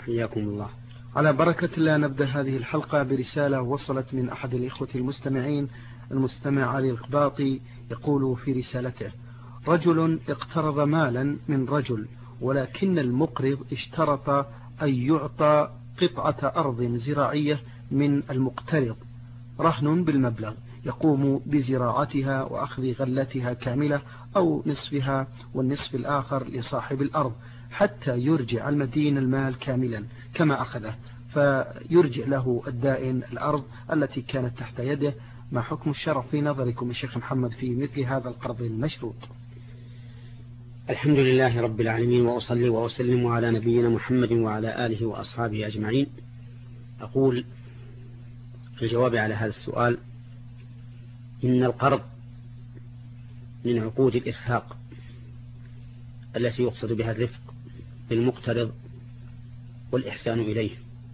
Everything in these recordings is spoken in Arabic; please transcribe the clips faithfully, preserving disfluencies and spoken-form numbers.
حياكم الله. على بركة الله نبدأ هذه الحلقة برسالة وصلت من أحد الإخوة المستمعين، المستمع علي القباطي، يقول في رسالته: رجل اقترض مالا من رجل، ولكن المقرض اشترط أن يعطى قطعة أرض زراعية من المقترض رهن بالمبلغ يقوم بزراعتها وأخذ غلتها كاملة أو نصفها والنصف الآخر لصاحب الأرض حتى يرجع المدين المال كاملا كما أخذه، فيرجع له الدائن الأرض التي كانت تحت يده. ما حكم الشرع في نظركم الشيخ محمد في مثل هذا القرض المشروط؟ الحمد لله رب العالمين، وأصلي وأسلم على نبينا محمد وعلى آله وأصحابه أجمعين. أقول في الجواب على هذا السؤال: إن القرض من عقود الإرفاق التي يقصد بها الرفق بالمقترض والإحسان إليه،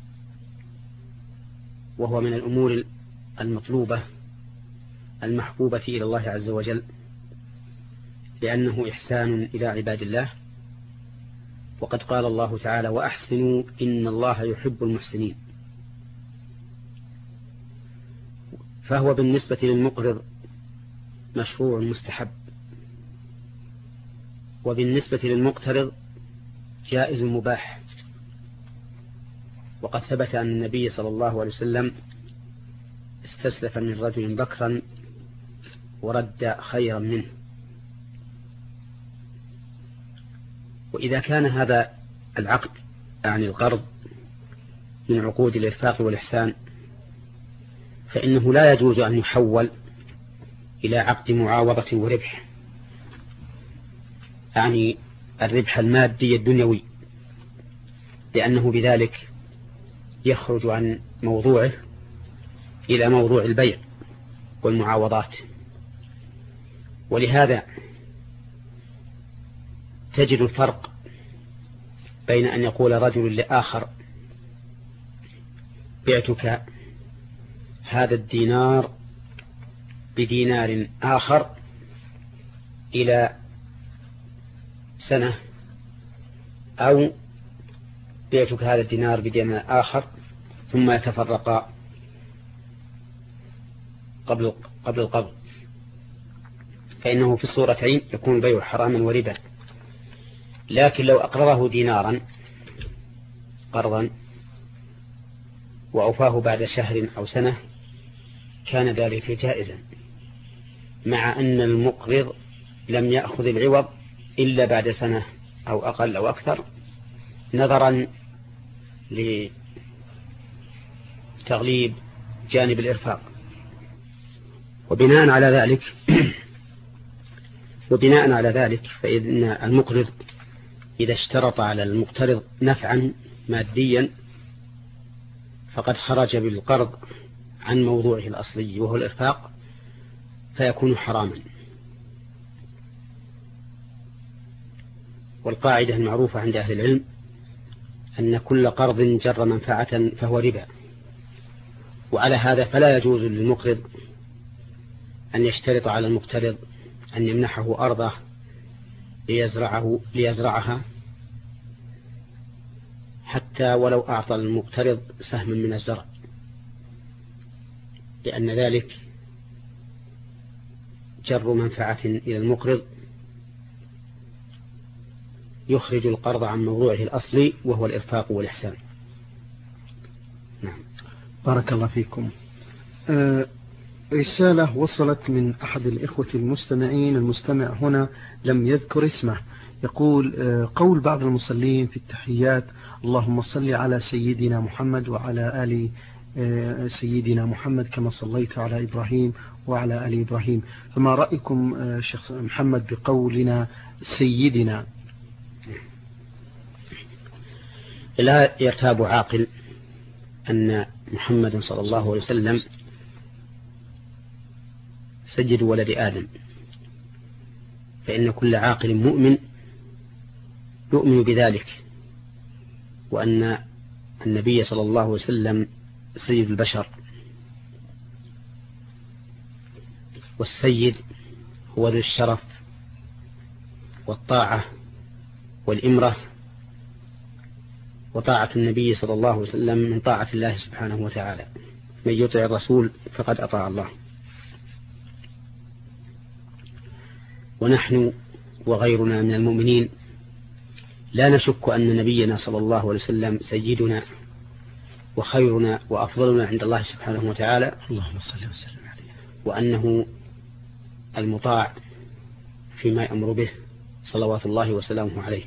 وهو من الأمور المطلوبة المحبوبة إلى الله عز وجل، لأنه إحسان إلى عباد الله، وقد قال الله تعالى: وأحسنوا إن الله يحب المحسنين. فهو بالنسبة للمقرض مشروع مستحب، وبالنسبة للمقترض جائز مباح. وقد ثبت أن النبي صلى الله عليه وسلم استسلف من رجل بكرا ورد خيرا منه. وإذا كان هذا العقد يعني القرض من عقود الإرفاق والإحسان، فإنه لا يجوز أن يحول إلى عقد معاوضة وربح، يعني الربح المادي الدنيوي، لأنه بذلك يخرج عن موضوعه إلى موضوع البيع والمعاوضات. ولهذا تجد الفرق بين أن يقول رجل لآخر: بعتك هذا الدينار بدينار آخر إلى سنة، أو بعتك هذا الدينار بدينار آخر، ثم يتفرقا قبل قبل القبض، فإنه في الصورتين يكون البيع حراما وربا. لكن لو أقرضه دينارا قرضا وأوفاه بعد شهر أو سنة كان ذلك جائزا، مع أن المقرض لم يأخذ العوض إلا بعد سنة أو أقل أو أكثر، نظرا لتغليب جانب الإرفاق. وبناء على ذلك وبناء على ذلك فإن المقرض إذا اشترط على المقترض نفعا ماديا فقد خرج بالقرض عن موضوعه الأصلي وهو الإرفاق، فيكون حراما. والقاعدة المعروفة عند أهل العلم أن كل قرض جر منفعة فهو ربا، وعلى هذا فلا يجوز للمقرض أن يشترط على المقترض أن يمنحه أرضه ليزرعه ليزرعها حتى ولو أعطى المقترض سهما من الزرع، لأن ذلك جر منفعة إلى المقرض يخرج القرض عن موضوعه الأصلي وهو الإرفاق والإحسان. نعم. بارك الله فيكم. أه رسالة وصلت من أحد الإخوة المستمعين، المستمع هنا لم يذكر اسمه، يقول: أه قول بعض المصلين في التحيات: اللهم صل على سيدنا محمد وعلى آل أه سيدنا محمد كما صليت على إبراهيم وعلى آل إبراهيم، فما رأيكم أه شيخ محمد بقولنا سيدنا؟ لا يرتاب عاقل أن محمد صلى الله عليه وسلم سيد ولد آدم، فإن كل عاقل مؤمن يؤمن بذلك، وأن النبي صلى الله عليه وسلم سيد البشر. والسيد هو ذو الشرف والطاعة والإمرة وطاعة النبي صلى الله عليه وسلم من طاعة الله سبحانه وتعالى، من يطع الرسول فقد أطاع الله. ونحن وغيرنا من المؤمنين لا نشك أن نبينا صلى الله عليه وسلم سيدنا وخيرنا وأفضلنا عند الله سبحانه وتعالى، اللهم صل وسلم عليه، وأنه المطاع فيما يأمر به صلوات الله وسلامه عليه.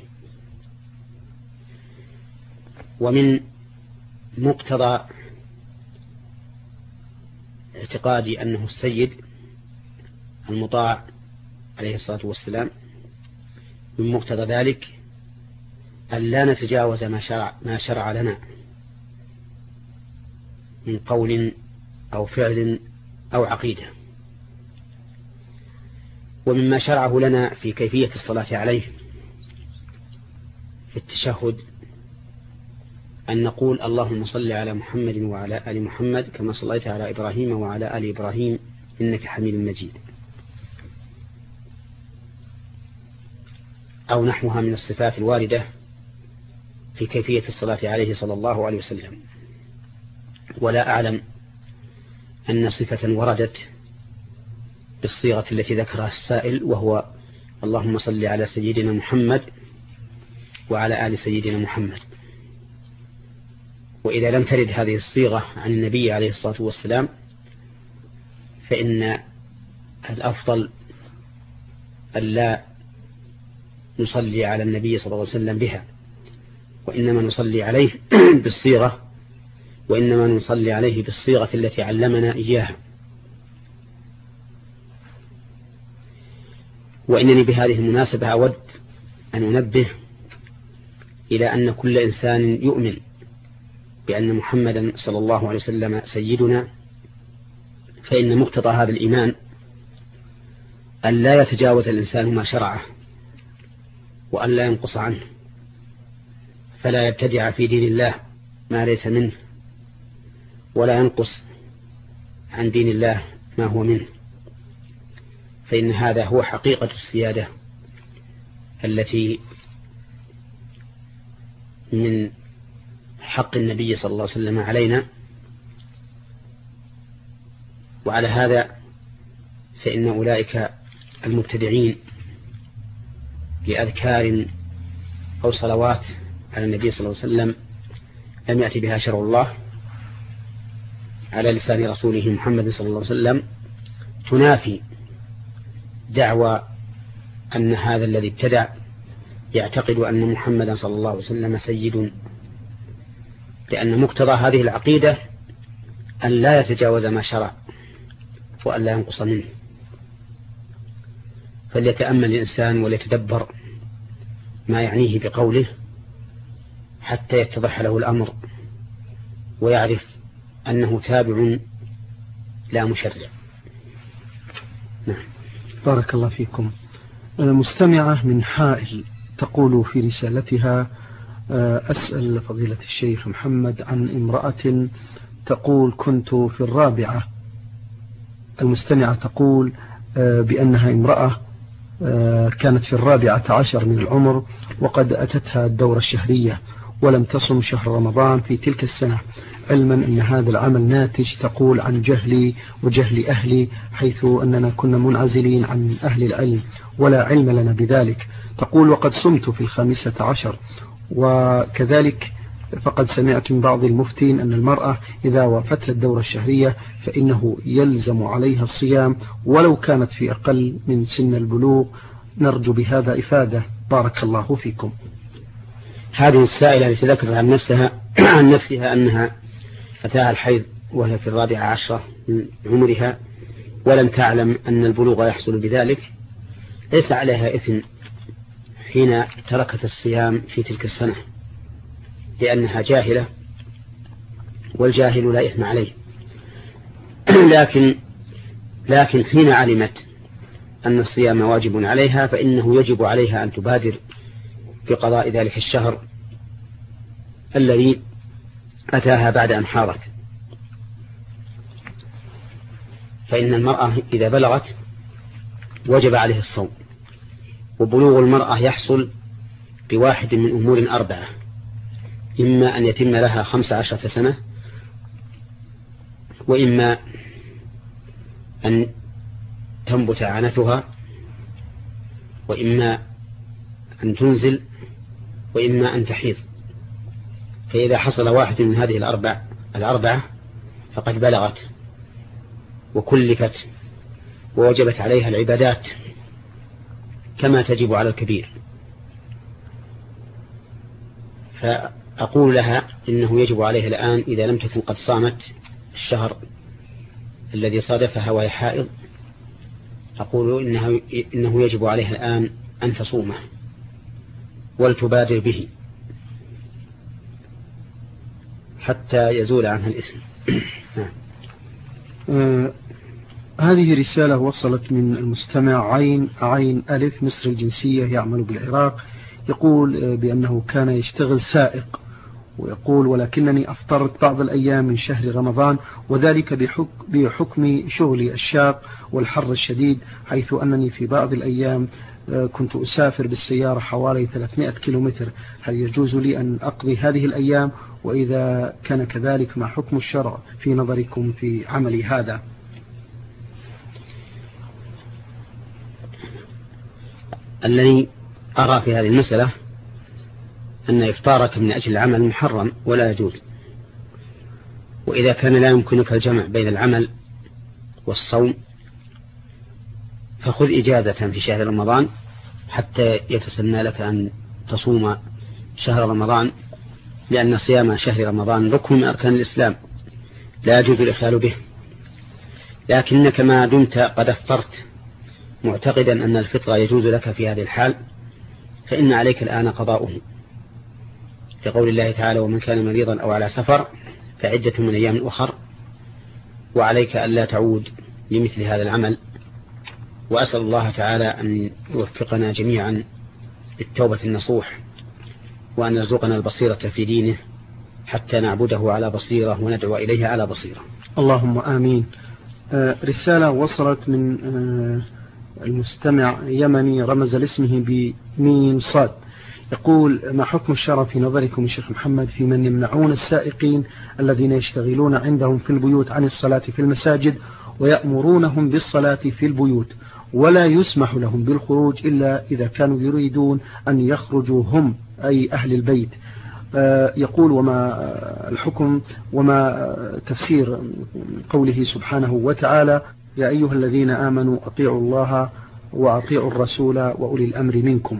ومن مقتضى اعتقادي أنه السيد المطاع عليه الصلاة والسلام، من مقتضى ذلك أن لا نتجاوز ما شرع, ما شرع لنا من قول أو فعل أو عقيدة. ومما شرعه لنا في كيفية الصلاة عليه في التشهد أن نقول اللهم صل على محمد وعلى آل محمد كما صليت على إبراهيم وعلى آل إبراهيم إنك حميد مجيد، أو نحوها من الصفات الواردة في كيفية الصلاة عليه صلى الله عليه وسلم. ولا أعلم أن صفة وردت بالصيغة التي ذكرها السائل، وهو اللهم صل على سيدنا محمد وعلى آل سيدنا محمد. وإذا لم ترد هذه الصيغة عن النبي عليه الصلاة والسلام فإن الأفضل ألا نصلي على النبي صلى الله عليه وسلم بها، وإنما نصلي عليه بالصيغة وإنما نصلي عليه بالصيغة التي علمنا إياها. وإنني بهذه المناسبة أود أن أنبه إلى أن كل إنسان يؤمن بأن محمدا صلى الله عليه وسلم سيدنا، فإن مقتضى هذا الإيمان أن لا يتجاوز الإنسان ما شرعه وأن لا ينقص عنه، فلا يبتدع في دين الله ما ليس منه ولا ينقص عن دين الله ما هو منه، فإن هذا هو حقيقة السيادة التي من حق النبي صلى الله عليه وسلم علينا. وعلى هذا فإن أولئك المبتدعين بأذكار أو صلوات على النبي صلى الله عليه وسلم لم يأتي بها شرع الله على لسان رسوله محمد صلى الله عليه وسلم تنافي دعوى أن هذا الذي ابتدع يعتقد أن محمدا صلى الله عليه وسلم سيد، لأن مقتضى هذه العقيدة أن لا يتجاوز ما شرع وأن لا ينقص منه. فليتأمل الإنسان وليتدبر ما يعنيه بقوله حتى يتضح له الأمر ويعرف أنه تابع لا مشرع. نعم. بارك الله فيكم. مستمعة من حائل تقول في رسالتها: أسأل فضيلة الشيخ محمد عن امرأة تقول كنت في الرابعة. المستمعة تقول بأنها امرأة كانت في الرابعة عشر من العمر وقد أتتها الدورة الشهرية ولم تصم شهر رمضان في تلك السنة، علما أن هذا العمل ناتج تقول عن جهلي وجهل أهلي، حيث أننا كنا منعزلين عن أهل العلم ولا علم لنا بذلك. تقول وقد صمت في الخامسة عشر، وكذلك فقد سمعت من بعض المفتين أن المرأة إذا وافته الدورة الشهرية فإنه يلزم عليها الصيام ولو كانت في أقل من سن البلوغ. نرجو بهذا إفادة، بارك الله فيكم. هذه السائلة التي ذكرت عن نفسها عن نفسها أنها أتاها الحيض وهي في الرابعة عشرة من عمرها ولم تعلم أن البلوغ يحصل بذلك، ليس عليها إثم حين تركت الصيام في تلك السنة، لأنها جاهلة والجاهل لا إثم عليه. لكن لكن حين علمت أن الصيام واجب عليها فإنه يجب عليها أن تبادر بقضاء ذلك الشهر الذي أتاها بعد أن حاضت. فإن المرأة إذا بلغت وجب عليه الصوم، وبلوغ المرأة يحصل بواحد من أمور أربعة: إما أن يتم لها خمس عشرة سنة، وإما أن تنبت عنتها، وإما أن تنزل، وإما أن تحيض. فإذا حصل واحد من هذه الأربع الأربعة فقد بلغت وكلفت ووجبت عليها العبادات كما تجب على الكبير. فأقول لها إنه يجب عليها الآن إذا لم تكن قد صامت الشهر الذي صادفها وهي حائض، أقول إنه, إنه يجب عليها الآن أن تصومه ولتبادر به حتى يزول عنها الإثم. آه هذه رسالة وصلت من المستمع عين عين ألف مصر الجنسية يعمل بالعراق، يقول بأنه كان يشتغل سائق، ويقول ولكنني أفطرت بعض الأيام من شهر رمضان، وذلك بحكم شغلي الشاق والحر الشديد، حيث أنني في بعض الأيام كنت أسافر بالسيارة حوالي ثلاثمائة كيلومتر. هل يجوز لي أن أقضي هذه الأيام؟ وإذا كان كذلك ما حكم الشرع في نظركم في عملي هذا؟ الذي أرى في هذه المسألة أن إفطارك من أجل العمل محرم ولا يجوز. وإذا كان لا يمكنك الجمع بين العمل والصوم فخذ إجازة في شهر رمضان حتى يتسنى لك أن تصوم شهر رمضان، لأن صيام شهر رمضان ركن من أركان الإسلام لا يجوز الإخلال به. لكنك ما دمت قد افطرت معتقدا أن الفطر يجوز لك في هذه الحال فإن عليك الآن قضاؤه، لقول الله تعالى: ومن كان مريضا أو على سفر فعدة من أيام أخر. وعليك ألا تعود لمثل هذا العمل. وأسأل الله تعالى أن يوفقنا جميعا للتوبة النصوح، وأن يرزقنا البصيرة في دينه حتى نعبده على بصيرة وندعو إليه على بصيرة. اللهم آمين. آه رسالة وصلت من آه المستمع يمني رمز لاسمه بميم صاد، يقول: ما حكم الشرع في نظركم يا شيخ محمد في من يمنعون السائقين الذين يشتغلون عندهم في البيوت عن الصلاة في المساجد ويأمرونهم بالصلاة في البيوت، ولا يسمح لهم بالخروج إلا إذا كانوا يريدون أن يخرجوا هم أي أهل البيت؟ يقول: وما الحكم وما تفسير قوله سبحانه وتعالى: يا أيها الذين آمنوا أطيعوا الله وأطيعوا الرسول وأولي الأمر منكم؟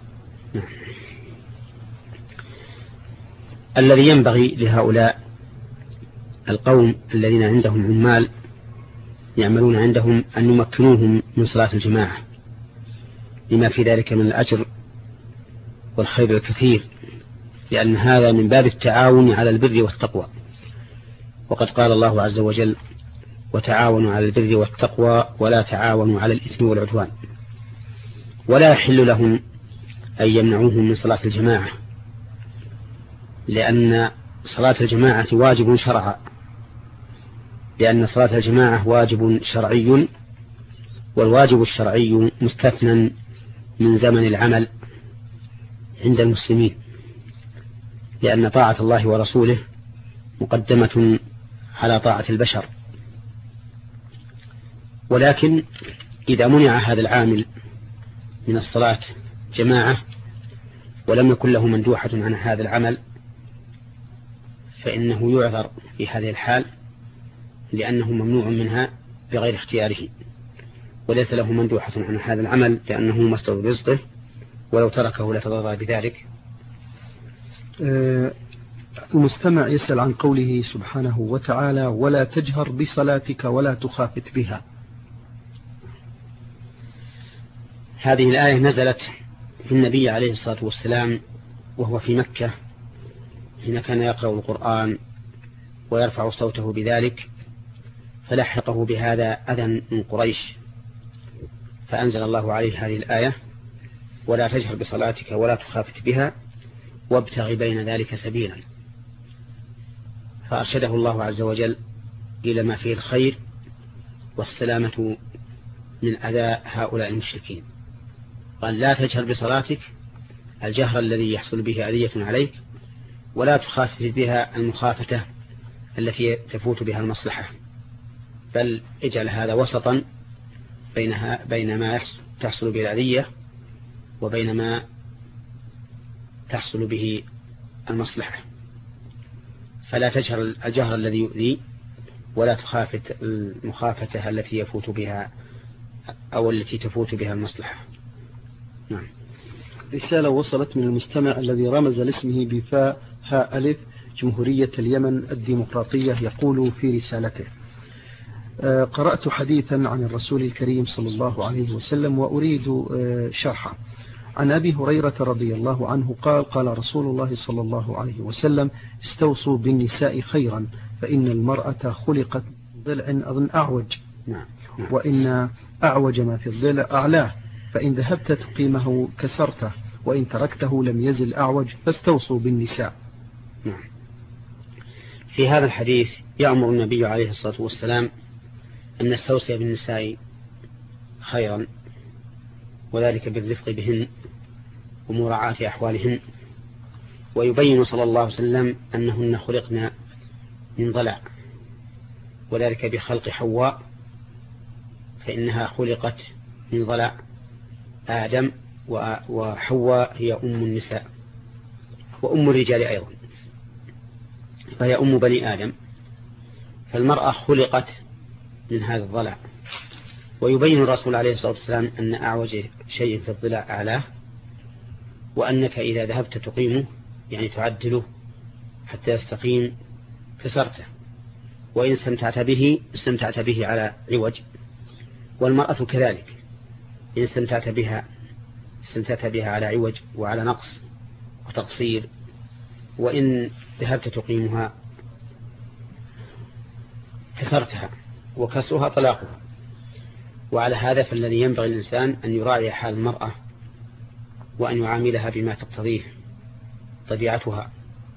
الذي ينبغي لهؤلاء القوم الذين عندهم عمال يعملون عندهم أن يمكنوهم من صلاة الجماعة، لما في ذلك من الأجر والخير الكثير، لأن هذا من باب التعاون على البر والتقوى. وقد قال الله عز وجل: وتعاونوا على البر والتقوى ولا تعاونوا على الإثم والعدوان. ولا يحل لهم أن يمنعوهم من صلاة الجماعة، لأن صلاة الجماعة واجب شرعا، لأن صلاة الجماعة واجب شرعي، والواجب الشرعي مستثنى من زمن العمل عند المسلمين، لأن طاعة الله ورسوله مقدمة على طاعة البشر. ولكن إذا منع هذا العامل من الصلاة جماعة ولم يكن له مندوحة عن هذا العمل فإنه يعذر في هذه الحال، لأنه ممنوع منها بغير اختياره، وليس له مندوحة عن هذا العمل لأنه مصدر رزقه، ولو تركه لتضرر بذلك. المستمع يسأل عن قوله سبحانه وتعالى: ولا تجهر بصلاتك ولا تخافت بها. هذه الآية نزلت في النبي عليه الصلاة والسلام وهو في مكة حين كان يقرأ القرآن ويرفع صوته بذلك، فلحقه بهذا أذى من قريش، فأنزل الله عليه هذه الآية: ولا تجهر بصلاتك ولا تخافت بها وابتغ بين ذلك سبيلا. فأرشده الله عز وجل إلى ما فيه الخير والسلامة من أذى هؤلاء المشركين. قال: لا تجهر بصلاتك، الجهر الذي يحصل به أذية عليك، ولا تخافت بها المخافتة التي تفوت بها المصلحة، بل اجعل هذا وسطا بينها بين ما تحصل به الأذية وبين ما تحصل به المصلحة. فلا تجهر الجهر الذي يؤذي، ولا تخافت المخافتة التي يفوت بها أو التي تفوت بها المصلحة. نعم. رسالة وصلت من المستمع الذي رمز لاسمه بفاء هاء ألف، جمهورية اليمن الديمقراطية، يقول في رسالته: قرأت حديثا عن الرسول الكريم صلى الله عليه وسلم وأريد شرحه. عن أبي هريرة رضي الله عنه قال: قال رسول الله صلى الله عليه وسلم: استوصوا بالنساء خيرا، فإن المرأة خلقت ضلع أظن أعوج، وإن أعوج ما في الضلع أعلاه، فإن ذهبت تقيمه كسرته، وإن تركته لم يزل أعوج، فاستوصوا بالنساء. نعم. في هذا الحديث يأمر النبي عليه الصلاة والسلام أن نستوصي بالنساء خيرا، وذلك بالرفق بهن ومراعاة أحوالهن، ويبين صلى الله عليه وسلم أنهن خلقنا من ضلع، وذلك بخلق حواء، فإنها خلقت من ضلع آدم، وحواء هي أم النساء وأم الرجال أيضا، فهي أم بني آدم، فالمرأة خلقت من هذا الضلع. ويبين الرسول عليه الصلاة والسلام أن أعوج شيء في الضلع أعلاه، وأنك إذا ذهبت تقيمه يعني تعدله حتى يستقيم كسرته، وإن استمتعت به استمتعت به على عوج. والمرأة كذلك، إن استمتعت بها استمتعت بها على عوج وعلى نقص وتقصير، وإن ذهبت تقيمها كسرتها، وكسرها طلاقها. وعلى هذا فالذي ينبغي الإنسان أن يراعي حال المرأة، وأن يعاملها بما تقتضيه طبيعتها،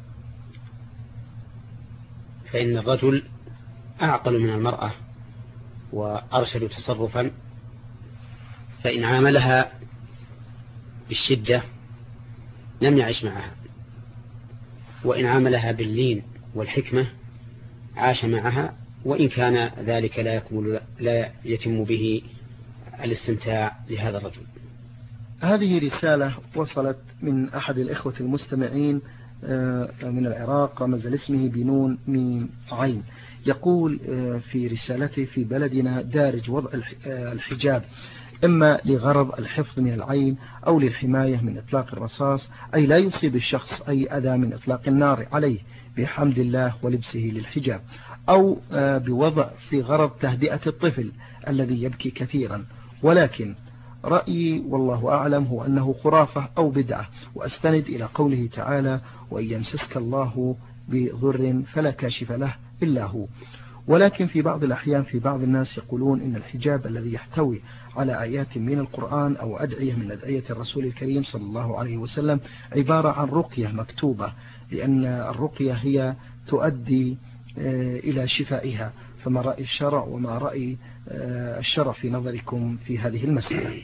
فإن الرجل أعقل من المرأة وأرشد تصرفا، فإن عاملها بالشدة لم يعش معها، وإن عاملها باللين والحكمة عاش معها، وإن كان ذلك لا يكمل لا يتم به الاستمتاع لهذا الرجل. هذه رسالة وصلت من أحد الإخوة المستمعين من العراق، رمز لاسمه بنون ميم عين، يقول في رسالته: في بلدنا دارج وضع الحجاب إما لغرض الحفظ من العين أو للحماية من إطلاق الرصاص، أي لا يصيب الشخص أي أذى من إطلاق النار عليه بحمد الله ولبسه للحجاب، أو بوضع في غرض تهدئة الطفل الذي يبكي كثيرا. ولكن رأيي والله أعلم هو أنه خرافة أو بدعة، وأستند إلى قوله تعالى: وإن يمسسك الله بضر فلا كاشف له إلا هو. ولكن في بعض الأحيان في بعض الناس يقولون إن الحجاب الذي يحتوي على آيات من القرآن أو أدعية من أدعية الرسول الكريم صلى الله عليه وسلم عبارة عن رقية مكتوبة، لأن الرقية هي تؤدي إلى شفائها. فما رأي الشرع وما رأي الشرع في نظركم في هذه المسألة؟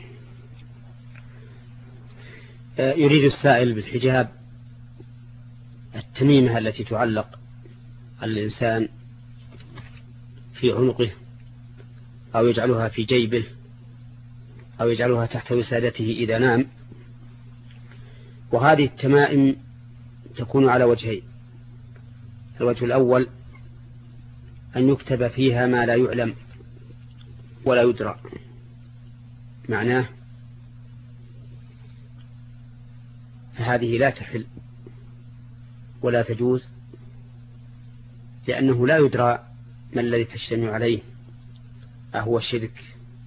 يريد السائل بالحجاب التميمة التي تعلق الإنسان في عنقه، أو يجعلها في جيبه، أو يجعلها تحت وسادته إذا نام. وهذه التمائم تكون على وجهين: الوجه الأول أن يكتب فيها ما لا يعلم ولا يدرى، معناه هذه لا تحل ولا تجوز، لأنه لا يدرى ما الذي تجتمع عليه، أهو شرك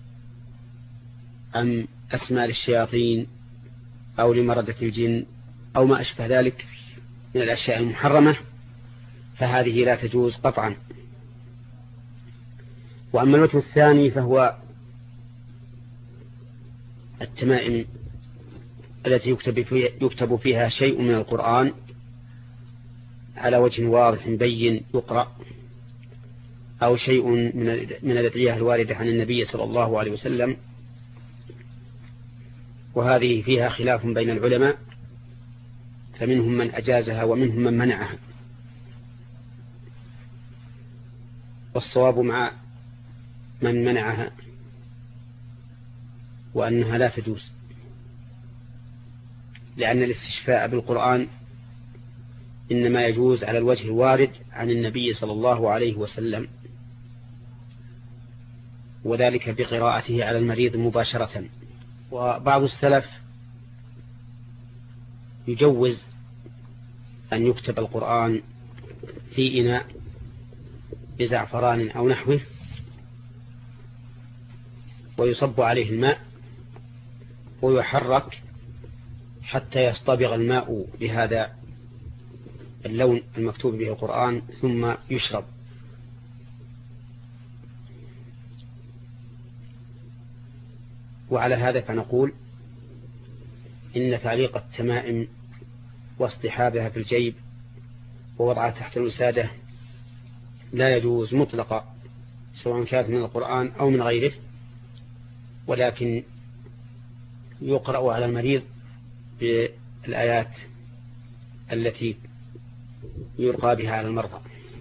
أم أسماء للشياطين أو لمردة الجن أو ما أشبه ذلك من الأشياء المحرمة، فهذه لا تجوز قطعا. وأما الوجه الثاني فهو التمائم التي يكتب فيها شيء من القرآن على وجه واضح بين يقرأ، أو شيء من الأدعية الواردة عن النبي صلى الله عليه وسلم، وهذه فيها خلاف بين العلماء، فمنهم من أجازها ومنهم من منعها، والصواب مع من منعها وأنها لا تجوز، لأن الاستشفاء بالقرآن إنما يجوز على الوجه الوارد عن النبي صلى الله عليه وسلم، وذلك بقراءته على المريض مباشرة. وبعض السلف يجوز أن يكتب القرآن في إناء بزعفران أو نحوه ويصب عليه الماء ويحرك حتى يصطبغ الماء بهذا اللون المكتوب به القرآن ثم يشرب. وعلى هذا فنقول إن تعليق التمائم واصطحابها في الجيب ووضعها تحت الوسادة لا يجوز مطلقا، سواء كانت من القرآن أو من غيره، ولكن يقرأ على المريض بالآيات التي يلقى بها على المرضى.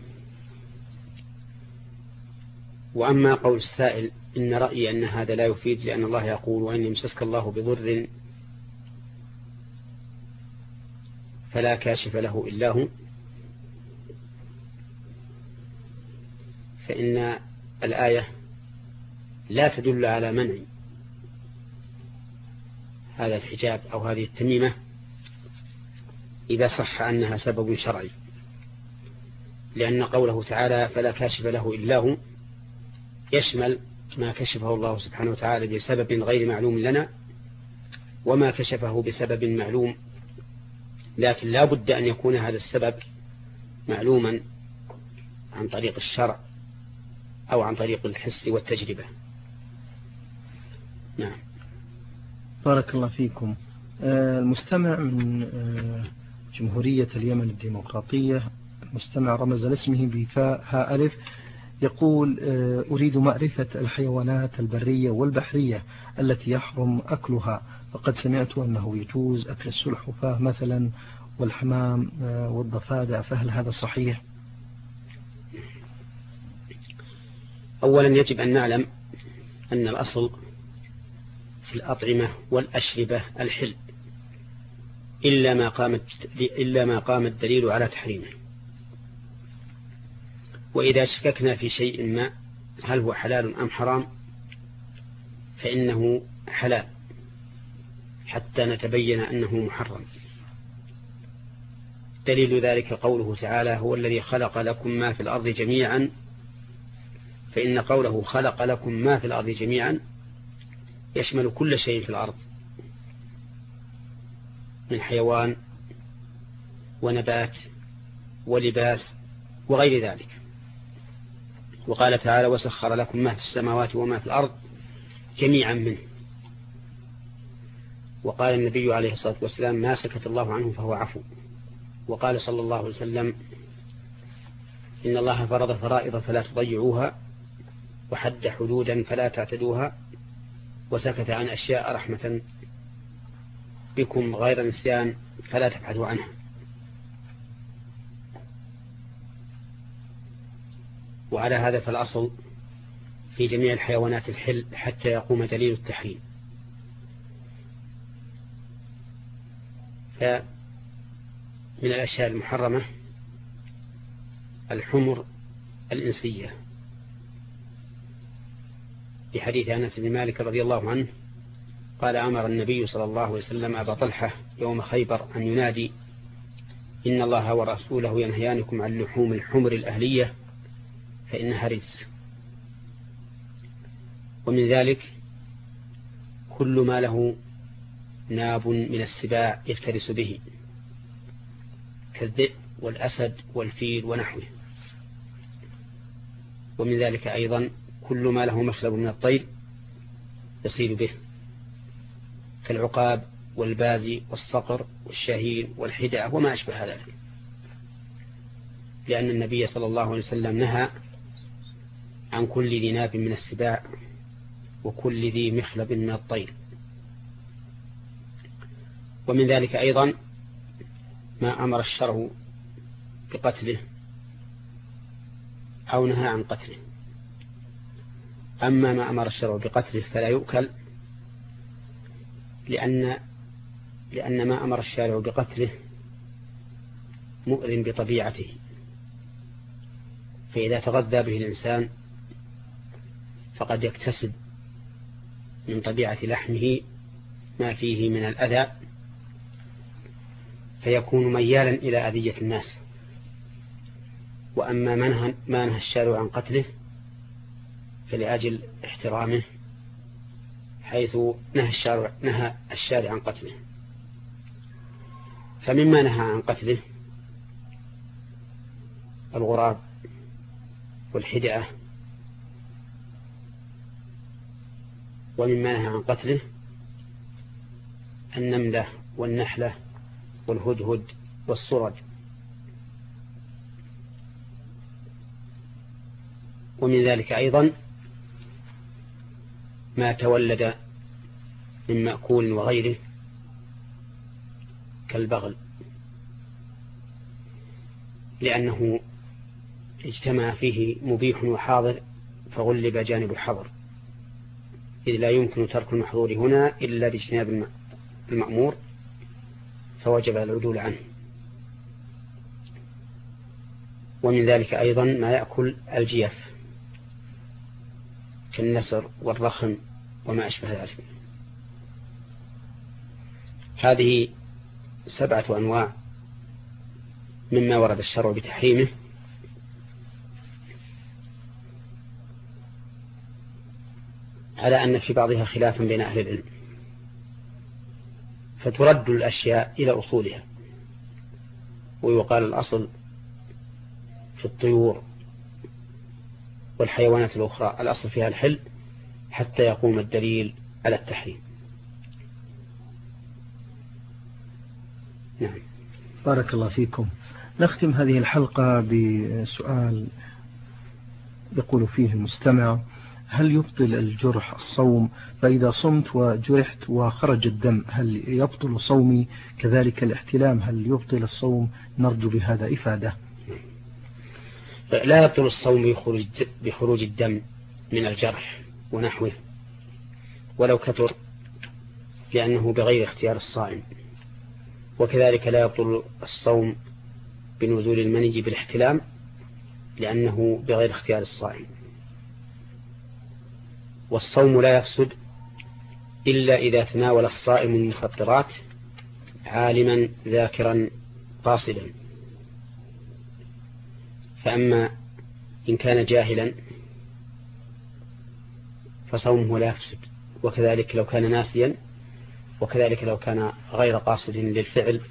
وأما قول السائل إن رأيي أن هذا لا يفيد، لأن الله يقول وإن يمسسك الله بضر فلا كاشف له إلا هو، فإن الآية لا تدل على منع هذا الحجاب أو هذه التميمة إذا صح أنها سبب شرعي، لأن قوله تعالى فلا كاشف له إلا هو يشمل ما كشفه الله سبحانه وتعالى بسبب غير معلوم لنا وما كشفه بسبب معلوم، لكن لا بد أن يكون هذا السبب معلوما عن طريق الشرع أو عن طريق الحس والتجربة. نعم. بارك الله فيكم. المستمع من جمهورية اليمن الديمقراطية، المستمع رمز لاسمه بفاء ها ألف، يقول أريد معرفة الحيوانات البرية والبحرية التي يحرم أكلها، فقد سمعت أنه يجوز أكل السلحفاة مثلا والحمام والضفادع، فهل هذا صحيح؟ أولا يجب أن نعلم أن الأصل في الأطعمة والأشربة الحل إلا ما قامت إلا ما قام الدليل على تحريمه. وإذا شككنا في شيء ما هل هو حلال أم حرام فإنه حلال حتى نتبين أنه محرم. دليل ذلك قوله تعالى هو الذي خلق لكم ما في الأرض جميعا، فإن قوله خلق لكم ما في الأرض جميعا يشمل كل شيء في الأرض من حيوان ونبات ولباس وغير ذلك. وقال تعالى وسخر لكم ما في السماوات وما في الأرض جميعا منه. وقال النبي عليه الصلاة والسلام ما سكت الله عنه فهو عفو. وقال صلى الله عليه وسلم إن الله فرض فرائض فلا تضيعوها وحد حدودا فلا تعتدوها وسكت عن أشياء رحمة بكم غير نسيان فلا تبحثوا عنها. وعلى هذا فالأصل في جميع الحيوانات الحل حتى يقوم دليل التحريم. فمن الأشياء المحرمة الحمر الإنسية، في حديث أنس بن مالك رضي الله عنه قال أمر النبي صلى الله عليه وسلم أبا طلحة يوم خيبر أن ينادي إن الله ورسوله ينهيانكم عن لحوم الحمر الأهلية فإنها رجس. ومن ذلك كل ما له ناب من السباع يفترس به كالذئب والأسد والفيل ونحوه. ومن ذلك أيضا كل ما له مخلب من الطير يصيد به كالعقاب والبازي والصقر والشاهين والحدعة وما أشبه ذلك، لأن النبي صلى الله عليه وسلم نهى عن كل ذي ناب من السباع وكل ذي مخلب من الطير. ومن ذلك أيضا ما أمر الشرع بقتله أو نهى عن قتله. أما ما أمر الشرع بقتله فلا يؤكل، لأن لأن ما أمر الشارع بقتله مؤذن بطبيعته، فإذا تغذى به الإنسان فقد يكتسب من طبيعة لحمه ما فيه من الأذى، فيكون ميالا إلى أذية الناس. وأما ما نهى الشارع عن قتله فلأجل احترامه، حيث نهى الشارع, نهى الشارع عن قتله. فمما نهى عن قتله الغراب والحدعة، ومما نهى عن قتله النملة والنحلة والهدهد والسرج. ومن ذلك أيضا ما تولد من مأكول وغيره كالبغل، لأنه اجتمع فيه مبيح وحاضر فغلب جانب الحظر، إذ لا يمكن ترك المحظور هنا إلا باجتناب المأمور، فوجب العدول عنه. ومن ذلك أيضا ما يأكل الجيف كالنسر والرخم وما أشبه ذلك. هذه سبعة أنواع مما ورد الشرع بتحريمه، على أن في بعضها خلافا بين أهل العلم، فترد الأشياء إلى أصولها، ويقال الأصل في الطيور والحيوانات الأخرى الأصل فيها الحل حتى يقوم الدليل على التحريم. نعم. بارك الله فيكم. نختم هذه الحلقة بسؤال يقول فيه المستمع: هل يبطل الجرح الصوم؟ فإذا صمت وجرحت وخرج الدم هل يبطل صومي؟ كذلك الاحتلام هل يبطل الصوم؟ نرجو بهذا إفادة. لا يبطل الصوم بخروج الدم من الجرح ونحوه ولو كثر، لأنه بغير اختيار الصائم. وكذلك لا يبطل الصوم بنزول المني بالاحتلام، لأنه بغير اختيار الصائم. والصوم لا يفسد إلا إذا تناول الصائم المفطرات عالما ذاكرا قاصدا. فأما إن كان جاهلا فصومه لا يفسد، وكذلك لو كان ناسيا، وكذلك لو كان غير قاصد للفعل.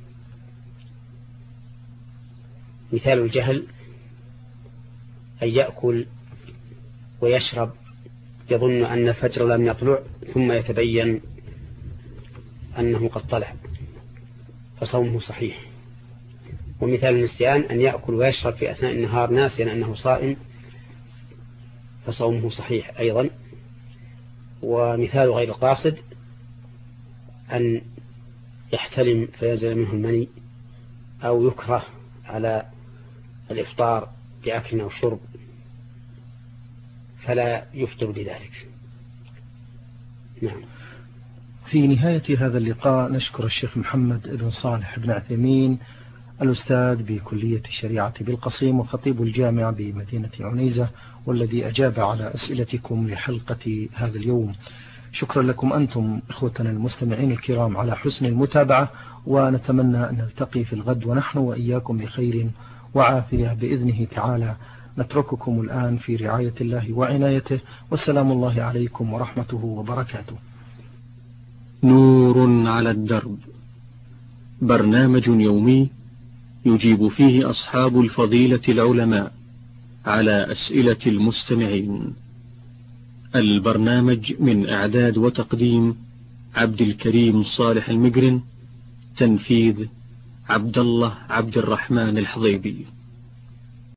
مثال الجهل أن يأكل ويشرب يظن أن الفجر لم يطلع ثم يتبين أنه قد طلع، فصومه صحيح. ومثال النسيان أن يأكل ويشرب في أثناء النهار ناسيا أنه صائم، فصومه صحيح أيضا. ومثال غير القاصد أن يحتلم فينزل منه المني، أو يكره على الإفطار بأكل أو شرب، فلا يفطر بذلك. نعم. في نهاية هذا اللقاء نشكر الشيخ محمد بن صالح بن عثيمين، الأستاذ بكلية الشريعة بالقصيم وخطيب الجامع بمدينة عنيزة، والذي أجاب على أسئلتكم لحلقة هذا اليوم. شكرا لكم أنتم إخوتنا المستمعين الكرام على حسن المتابعة، ونتمنى أن نلتقي في الغد ونحن وإياكم بخير وعافية بإذنه تعالى. نترككم الآن في رعاية الله وعنايته، والسلام الله عليكم ورحمته وبركاته. نور على الدرب، برنامج يومي يجيب فيه أصحاب الفضيلة العلماء على أسئلة المستمعين. البرنامج من إعداد وتقديم عبد الكريم صالح المقرن، تنفيذ عبد الله عبد الرحمن الحضيبي.